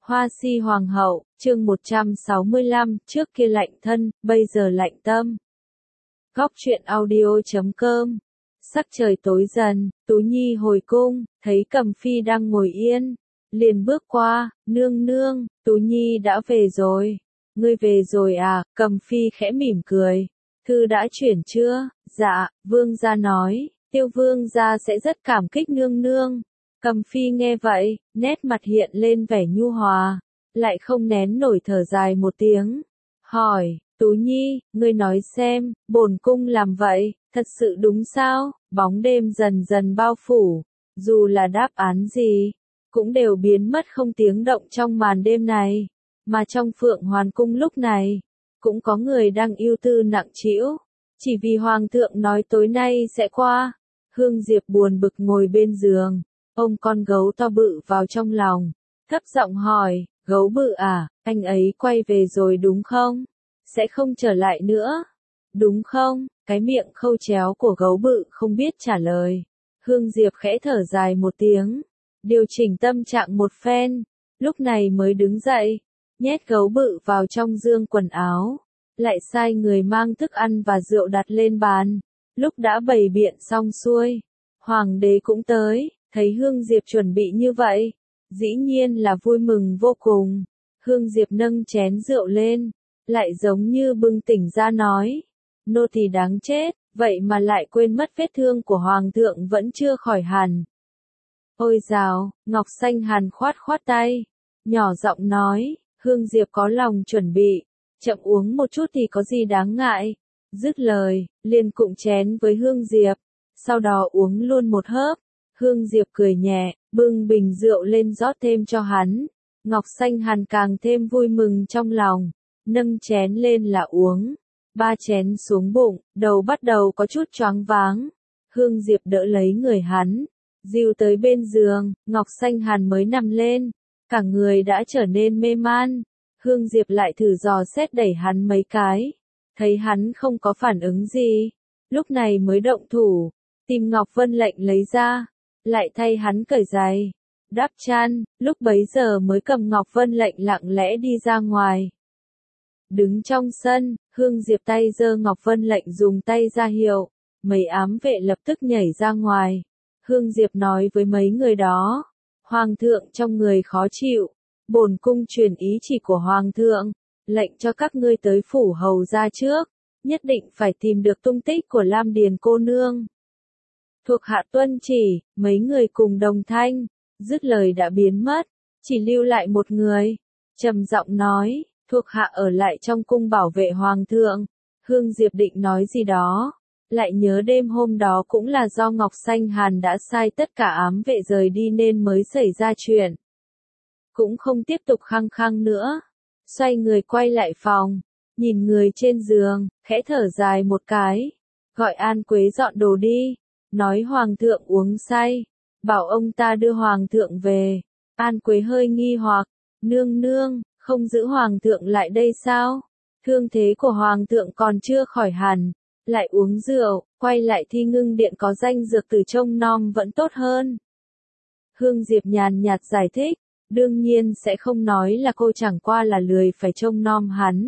Hoa si hoàng hậu, chương 165, trước kia lạnh thân, bây giờ lạnh tâm. Góc truyện audio.com. Sắc trời tối dần, Tú Nhi hồi cung, thấy Cầm Phi đang ngồi yên, liền bước qua, nương nương, Tú Nhi đã về rồi. Ngươi về rồi à? Cầm Phi khẽ mỉm cười. Thư đã chuyển chưa? Dạ, vương gia nói, Tiêu vương gia sẽ rất cảm kích nương nương. Cầm Phi nghe vậy, nét mặt hiện lên vẻ nhu hòa, lại không nén nổi thở dài một tiếng. Hỏi, Tú Nhi, ngươi nói xem, bổn cung làm vậy, thật sự đúng sao? Bóng đêm dần dần bao phủ, dù là đáp án gì, cũng đều biến mất không tiếng động trong màn đêm này. Mà trong Phượng Hoàn Cung lúc này, cũng có người đang ưu tư nặng trĩu, chỉ vì Hoàng thượng nói tối nay sẽ qua. Hương Diệp buồn bực ngồi bên giường, ôm con gấu to bự vào trong lòng, thấp giọng hỏi, gấu bự à, anh ấy quay về rồi đúng không? Sẽ không trở lại nữa, đúng không? Cái miệng khâu chéo của gấu bự không biết trả lời. Hương Diệp khẽ thở dài một tiếng, điều chỉnh tâm trạng một phen, lúc này mới đứng dậy, nhét gấu bự vào trong dương quần áo, lại sai người mang thức ăn và rượu đặt lên bàn. Lúc đã bày biện xong xuôi, Hoàng đế cũng tới, thấy Hương Diệp chuẩn bị như vậy, dĩ nhiên là vui mừng vô cùng. Hương Diệp nâng chén rượu lên, lại giống như bừng tỉnh ra nói, nô tỳ đáng chết, vậy mà lại quên mất vết thương của Hoàng thượng vẫn chưa khỏi hẳn. Ôi dào, Ngọc Xanh Hàn khoát khoát tay, nhỏ giọng nói, Hương Diệp có lòng chuẩn bị, chậm uống một chút thì có gì đáng ngại. Dứt lời, liền cụng chén với Hương Diệp, sau đó uống luôn một hớp. Hương Diệp cười nhẹ, bưng bình rượu lên rót thêm cho hắn. Ngọc Xanh Hàn càng thêm vui mừng trong lòng, nâng chén lên là uống. 3 chén xuống bụng, đầu bắt đầu có chút choáng váng. Hương Diệp đỡ lấy người hắn, dìu tới bên giường, Ngọc Xanh Hàn mới nằm lên, cả người đã trở nên mê man. Hương Diệp lại thử dò xét đẩy hắn mấy cái, thấy hắn không có phản ứng gì, lúc này mới động thủ, tìm Ngọc Vân Lệnh lấy ra, lại thay hắn cởi giày, đắp chăn, lúc bấy giờ mới cầm Ngọc Vân Lệnh lặng lẽ đi ra ngoài. Đứng trong sân, Hương Diệp tay giơ Ngọc Vân Lệnh dùng tay ra hiệu, mấy ám vệ lập tức nhảy ra ngoài. Hương Diệp nói với mấy người đó, Hoàng thượng trong người khó chịu, bổn cung truyền ý chỉ của Hoàng thượng, lệnh cho các ngươi tới phủ hầu ra trước, nhất định phải tìm được tung tích của Lam Điền cô nương. Thuộc hạ tuân chỉ, mấy người cùng đồng thanh, dứt lời đã biến mất, chỉ lưu lại một người, trầm giọng nói, thuộc hạ ở lại trong cung bảo vệ Hoàng thượng. Hương Diệp định nói gì đó, lại nhớ đêm hôm đó cũng là do Ngọc Xanh Hàn đã sai tất cả ám vệ rời đi nên mới xảy ra chuyện. Cũng không tiếp tục khăng khăng nữa, xoay người quay lại phòng, nhìn người trên giường, khẽ thở dài một cái, gọi An Quế dọn đồ đi, nói Hoàng thượng uống say, bảo ông ta đưa Hoàng thượng về. An Quế hơi nghi hoặc, nương nương, không giữ Hoàng thượng lại đây sao? Thương thế của Hoàng thượng còn chưa khỏi hẳn, lại uống rượu, quay lại Thi Ngưng Điện có danh dược từ trông nom vẫn tốt hơn. Hương Diệp nhàn nhạt giải thích, đương nhiên sẽ không nói là cô chẳng qua là lười phải trông nom hắn.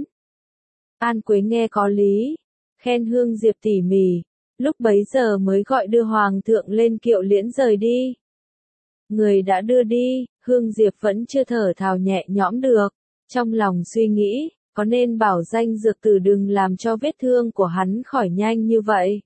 An Quế nghe có lý, khen Hương Diệp tỉ mỉ, lúc bấy giờ mới gọi đưa Hoàng thượng lên kiệu liễn rời đi. Người đã đưa đi, Hương Diệp vẫn chưa thở thào nhẹ nhõm được, trong lòng suy nghĩ, có nên bảo danh dược tử đừng làm cho vết thương của hắn khỏi nhanh như vậy?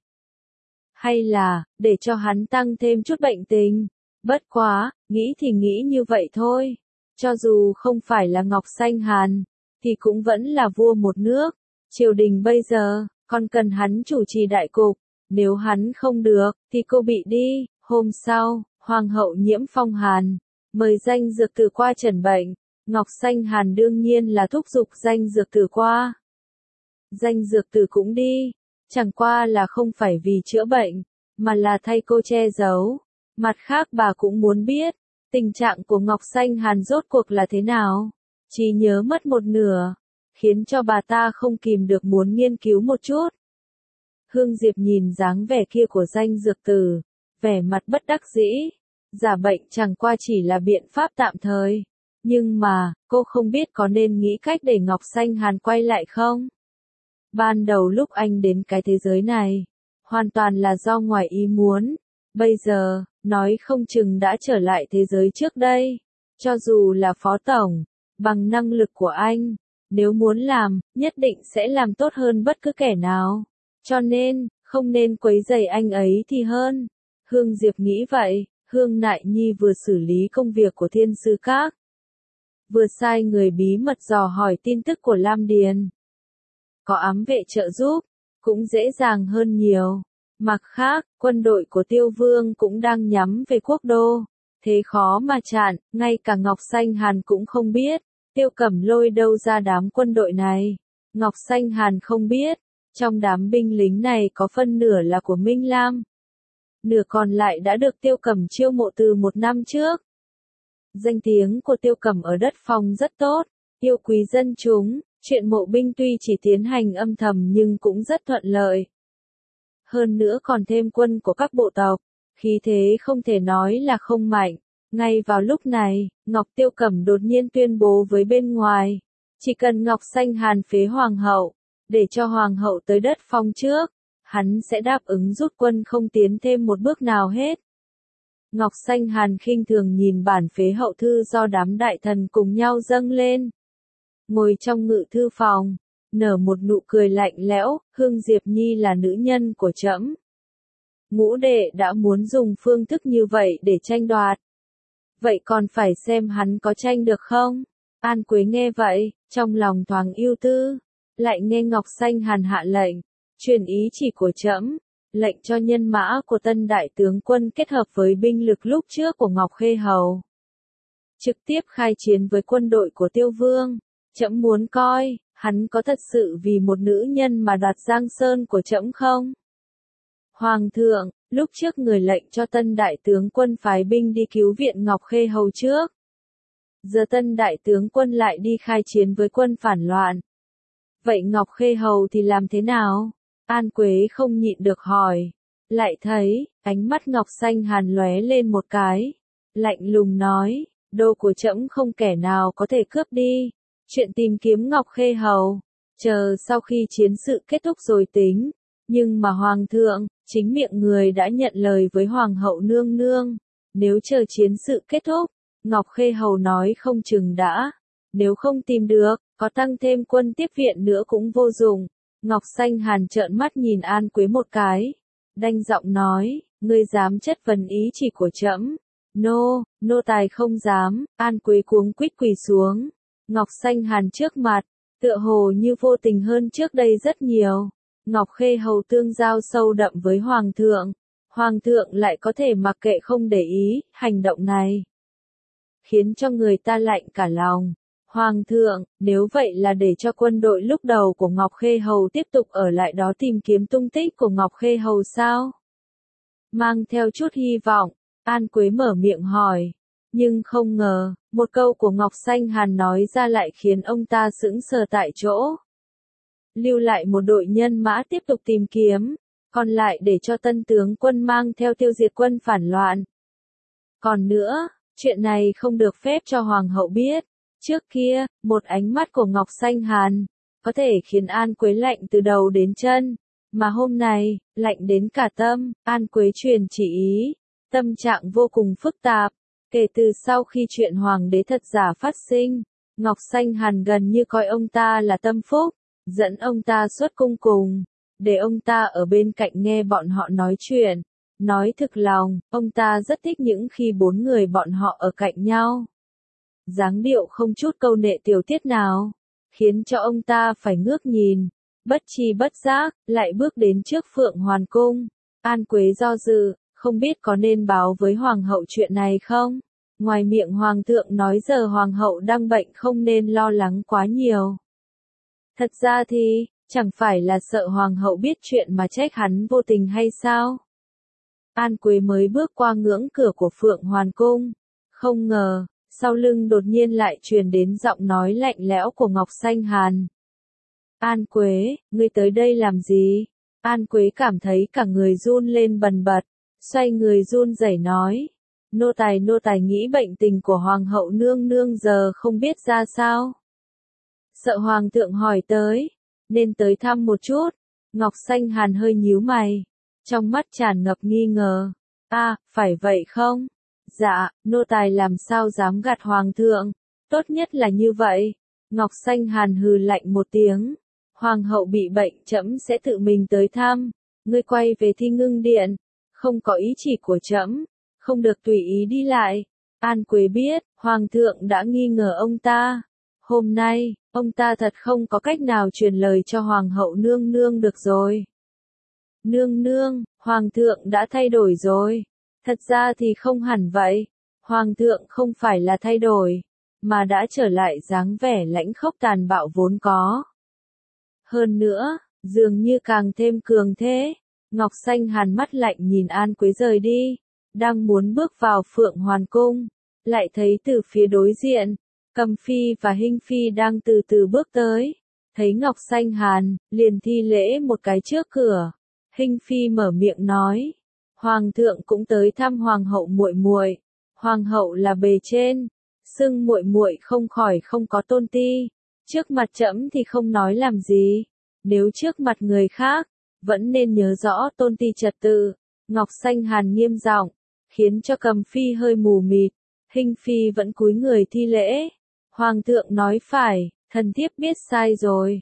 Hay là, để cho hắn tăng thêm chút bệnh tình? Bất quá, nghĩ thì nghĩ như vậy thôi. Cho dù không phải là Ngọc Xanh Hàn, thì cũng vẫn là vua một nước. Triều đình bây giờ, còn cần hắn chủ trì đại cục. Nếu hắn không được, thì cô bị đi. Hôm sau, Hoàng hậu Nhiễm Phong Hàn, mời danh dược tử qua trần bệnh. Ngọc Xanh Hàn đương nhiên là thúc giục danh dược tử qua. Danh dược tử cũng đi, chẳng qua là không phải vì chữa bệnh, mà là thay cô che giấu. Mặt khác bà cũng muốn biết, tình trạng của Ngọc Xanh Hàn rốt cuộc là thế nào. Trí nhớ mất một nửa, khiến cho bà ta không kìm được muốn nghiên cứu một chút. Hương Diệp nhìn dáng vẻ kia của danh dược tử, vẻ mặt bất đắc dĩ. Giả bệnh chẳng qua chỉ là biện pháp tạm thời. Nhưng mà, cô không biết có nên nghĩ cách để Ngọc Xanh Hàn quay lại không? Ban đầu lúc anh đến cái thế giới này, hoàn toàn là do ngoài ý muốn. Bây giờ, nói không chừng đã trở lại thế giới trước đây. Cho dù là phó tổng, bằng năng lực của anh, nếu muốn làm, nhất định sẽ làm tốt hơn bất cứ kẻ nào. Cho nên, không nên quấy rầy anh ấy thì hơn. Hương Diệp nghĩ vậy, Hương Nại Nhi vừa xử lý công việc của Thiên Sư Các, vừa sai người bí mật dò hỏi tin tức của Lam Điền. Có ám vệ trợ giúp, cũng dễ dàng hơn nhiều. Mặt khác, quân đội của Tiêu Vương cũng đang nhắm về quốc đô. Thế khó mà chặn, ngay cả Ngọc Xanh Hàn cũng không biết. Tiêu Cẩm lôi đâu ra đám quân đội này. Ngọc Xanh Hàn không biết, trong đám binh lính này có phân nửa là của Minh Lam. Nửa còn lại đã được Tiêu Cẩm chiêu mộ từ 1 năm trước. Danh tiếng của Tiêu Cẩm ở đất Phong rất tốt, yêu quý dân chúng, chuyện mộ binh tuy chỉ tiến hành âm thầm nhưng cũng rất thuận lợi. Hơn nữa còn thêm quân của các bộ tộc, khí thế không thể nói là không mạnh. Ngay vào lúc này, Ngọc Tiêu Cẩm đột nhiên tuyên bố với bên ngoài, chỉ cần Ngọc Xanh Hàn phế hoàng hậu, để cho hoàng hậu tới đất Phong trước, hắn sẽ đáp ứng rút quân không tiến thêm một bước nào hết. Ngọc Xanh Hàn khinh thường nhìn bản phế hậu thư do đám đại thần cùng nhau dâng lên. Ngồi trong ngự thư phòng, nở một nụ cười lạnh lẽo, Hương Diệp Nhi là nữ nhân của trẫm. Ngũ đệ đã muốn dùng phương thức như vậy để tranh đoạt. Vậy còn phải xem hắn có tranh được không? An Quế nghe vậy, trong lòng thoáng ưu tư, lại nghe Ngọc Xanh Hàn hạ lệnh, truyền ý chỉ của trẫm, lệnh cho nhân mã của tân đại tướng quân kết hợp với binh lực lúc trước của Ngọc Khê Hầu, trực tiếp khai chiến với quân đội của Tiêu Vương. Trẫm muốn coi, hắn có thật sự vì một nữ nhân mà đoạt Giang Sơn của trẫm không? Hoàng thượng, lúc trước người lệnh cho tân đại tướng quân phái binh đi cứu viện Ngọc Khê Hầu trước. Giờ tân đại tướng quân lại đi khai chiến với quân phản loạn. Vậy Ngọc Khê Hầu thì làm thế nào? An Quế không nhịn được hỏi. Lại thấy, ánh mắt Ngọc Xanh Hàn lóe lên một cái. Lạnh lùng nói, đô của trẫm không kẻ nào có thể cướp đi. Chuyện tìm kiếm Ngọc Khê Hầu, chờ sau khi chiến sự kết thúc rồi tính. Nhưng mà Hoàng thượng, chính miệng người đã nhận lời với Hoàng hậu nương nương. Nếu chờ chiến sự kết thúc, Ngọc Khê Hầu nói không chừng đã. Nếu không tìm được, có tăng thêm quân tiếp viện nữa cũng vô dụng. Ngọc Xanh Hàn trợn mắt nhìn An Quế một cái. Đanh giọng nói, ngươi dám chất vấn ý chỉ của trẫm? Nô tài không dám. An Quế cuống quýt quỳ xuống. Ngọc Xanh Hàn trước mặt, tựa hồ như vô tình hơn trước đây rất nhiều. Ngọc Khê Hầu tương giao sâu đậm với Hoàng thượng. Hoàng thượng lại có thể mặc kệ không để ý, hành động này khiến cho người ta lạnh cả lòng. Hoàng thượng, nếu vậy là để cho quân đội lúc đầu của Ngọc Khê Hầu tiếp tục ở lại đó tìm kiếm tung tích của Ngọc Khê Hầu sao? Mang theo chút hy vọng, An Quế mở miệng hỏi. Nhưng không ngờ, một câu của Ngọc Xanh Hàn nói ra lại khiến ông ta sững sờ tại chỗ. Lưu lại một đội nhân mã tiếp tục tìm kiếm, còn lại để cho tân tướng quân mang theo tiêu diệt quân phản loạn. Còn nữa, chuyện này không được phép cho Hoàng hậu biết. Trước kia, một ánh mắt của Ngọc Xanh Hàn, có thể khiến An Quế lạnh từ đầu đến chân. Mà hôm nay, lạnh đến cả tâm, An Quế truyền chỉ ý. Tâm trạng vô cùng phức tạp. Kể từ sau khi chuyện Hoàng đế thật giả phát sinh, Ngọc Xanh Hàn gần như coi ông ta là tâm phúc, dẫn ông ta xuất cung cùng, để ông ta ở bên cạnh nghe bọn họ nói chuyện. Nói thực lòng, ông ta rất thích những khi 4 người bọn họ ở cạnh nhau. Dáng điệu không chút câu nệ tiểu tiết nào, khiến cho ông ta phải ngước nhìn, bất tri bất giác, lại bước đến trước Phượng Hoàn Cung. An Quế do dự, không biết có nên báo với Hoàng hậu chuyện này không? Ngoài miệng Hoàng thượng nói giờ Hoàng hậu đang bệnh không nên lo lắng quá nhiều. Thật ra thì, chẳng phải là sợ Hoàng hậu biết chuyện mà trách hắn vô tình hay sao? An Quế mới bước qua ngưỡng cửa của Phượng Hoàn Cung. Không ngờ, sau lưng đột nhiên lại truyền đến giọng nói lạnh lẽo của Ngọc Xanh Hàn. An Quế, ngươi tới đây làm gì? An Quế cảm thấy cả người run lên bần bật, xoay người run rẩy nói. Nô tài nghĩ bệnh tình của hoàng hậu nương nương giờ không biết ra sao. Sợ hoàng thượng hỏi tới, nên tới thăm một chút. Ngọc Xanh Hàn hơi nhíu mày, trong mắt tràn ngập nghi ngờ. Phải vậy không? Dạ, nô tài làm sao dám gạt hoàng thượng, tốt nhất là như vậy. Ngọc Xanh Hàn hừ lạnh một tiếng. Hoàng hậu bị bệnh trẫm sẽ tự mình tới thăm. Ngươi quay về Thi Ngưng Điện, không có ý chỉ của trẫm, không được tùy ý đi lại. An Quế biết, hoàng thượng đã nghi ngờ ông ta. Hôm nay, ông ta thật không có cách nào truyền lời cho hoàng hậu nương nương được rồi. Nương nương, hoàng thượng đã thay đổi rồi. Thật ra thì không hẳn vậy. Hoàng thượng không phải là thay đổi, mà đã trở lại dáng vẻ lãnh khốc tàn bạo vốn có. Hơn nữa, dường như càng thêm cường thế. Ngọc Xanh Hàn mắt lạnh nhìn An Quế rời đi, đang muốn bước vào Phượng Hoàn Cung, lại thấy từ phía đối diện, Cầm Phi và Hinh Phi đang từ từ bước tới. Thấy Ngọc Xanh Hàn, liền thi lễ một cái trước cửa. Hinh Phi mở miệng nói, hoàng thượng cũng tới thăm hoàng hậu muội muội. Hoàng hậu là bề trên, xưng muội muội không khỏi không có tôn ti. Trước mặt trẫm thì không nói làm gì, nếu trước mặt người khác, vẫn nên nhớ rõ tôn ti trật tự. Ngọc Xanh Hàn nghiêm giọng, khiến cho Cầm Phi hơi mù mịt. Hinh Phi vẫn cúi người thi lễ. Hoàng thượng nói phải, thần thiếp biết sai rồi.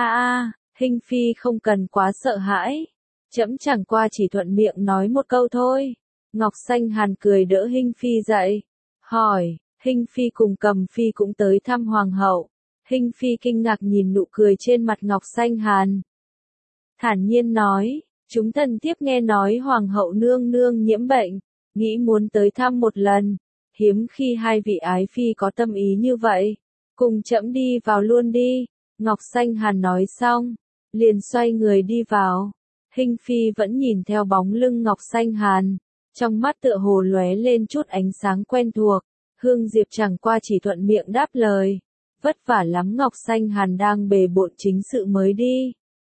Hinh Phi không cần quá sợ hãi. Trẫm chẳng qua chỉ thuận miệng nói một câu thôi. Ngọc Xanh Hàn cười đỡ Hinh Phi dậy, hỏi, Hinh Phi cùng Cầm Phi cũng tới thăm hoàng hậu. Hinh Phi kinh ngạc nhìn nụ cười trên mặt Ngọc Xanh Hàn. Thản nhiên nói, chúng thần thiếp nghe nói hoàng hậu nương nương nhiễm bệnh, nghĩ muốn tới thăm một lần. Hiếm khi hai vị ái phi có tâm ý như vậy. Cùng trẫm đi vào luôn đi. Ngọc Xanh Hàn nói xong, liền xoay người đi vào. Hinh Phi vẫn nhìn theo bóng lưng Ngọc Xanh Hàn, trong mắt tựa hồ lóe lên chút ánh sáng quen thuộc. Hương Diệp chẳng qua chỉ thuận miệng đáp lời. Vất vả lắm, Ngọc Xanh Hàn đang bề bộn chính sự mới đi.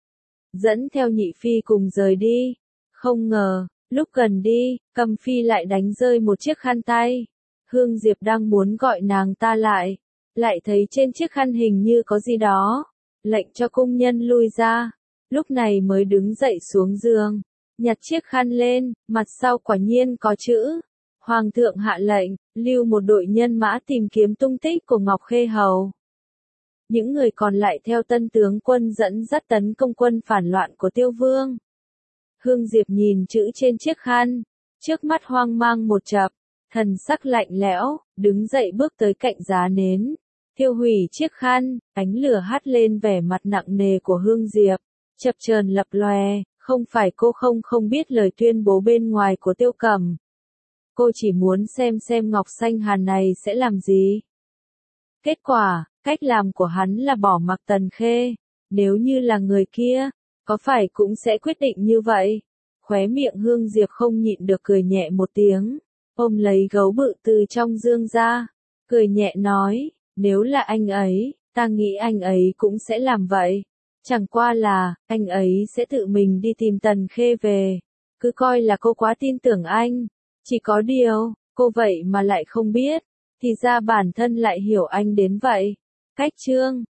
Dẫn theo Nhị Phi cùng rời đi. Không ngờ, lúc gần đi, Cầm Phi lại đánh rơi một chiếc khăn tay. Hương Diệp đang muốn gọi nàng ta lại thấy trên chiếc khăn hình như có gì đó, lệnh cho cung nhân lui ra. Lúc này mới đứng dậy xuống giường, nhặt chiếc khăn lên, mặt sau quả nhiên có chữ. Hoàng thượng hạ lệnh, lưu một đội nhân mã tìm kiếm tung tích của Ngọc Khê Hầu. Những người còn lại theo tân tướng quân dẫn dắt tấn công quân phản loạn của Tiêu Vương. Hương Diệp nhìn chữ trên chiếc khăn, trước mắt hoang mang một chập, thần sắc lạnh lẽo, đứng dậy bước tới cạnh giá nến, thiêu hủy chiếc khăn. Ánh lửa hắt lên vẻ mặt nặng nề của Hương Diệp, chập chờn lập lòe. Không phải cô không biết lời tuyên bố bên ngoài của Tiêu Cẩm. Cô chỉ muốn xem Ngọc Xanh Hàn này sẽ làm gì. Kết quả, cách làm của hắn là bỏ mặc Tần Khê. Nếu như là người kia, có phải cũng sẽ quyết định như vậy? Khóe miệng Hương Diệp không nhịn được cười nhẹ một tiếng, ôm lấy gấu bự từ trong dương ra, cười nhẹ nói, nếu là anh ấy, ta nghĩ anh ấy cũng sẽ làm vậy. Chẳng qua là, anh ấy sẽ tự mình đi tìm Tần Khê về. Cứ coi là cô quá tin tưởng anh. Chỉ có điều, cô vậy mà lại không biết, thì ra bản thân lại hiểu anh đến vậy. Cách chương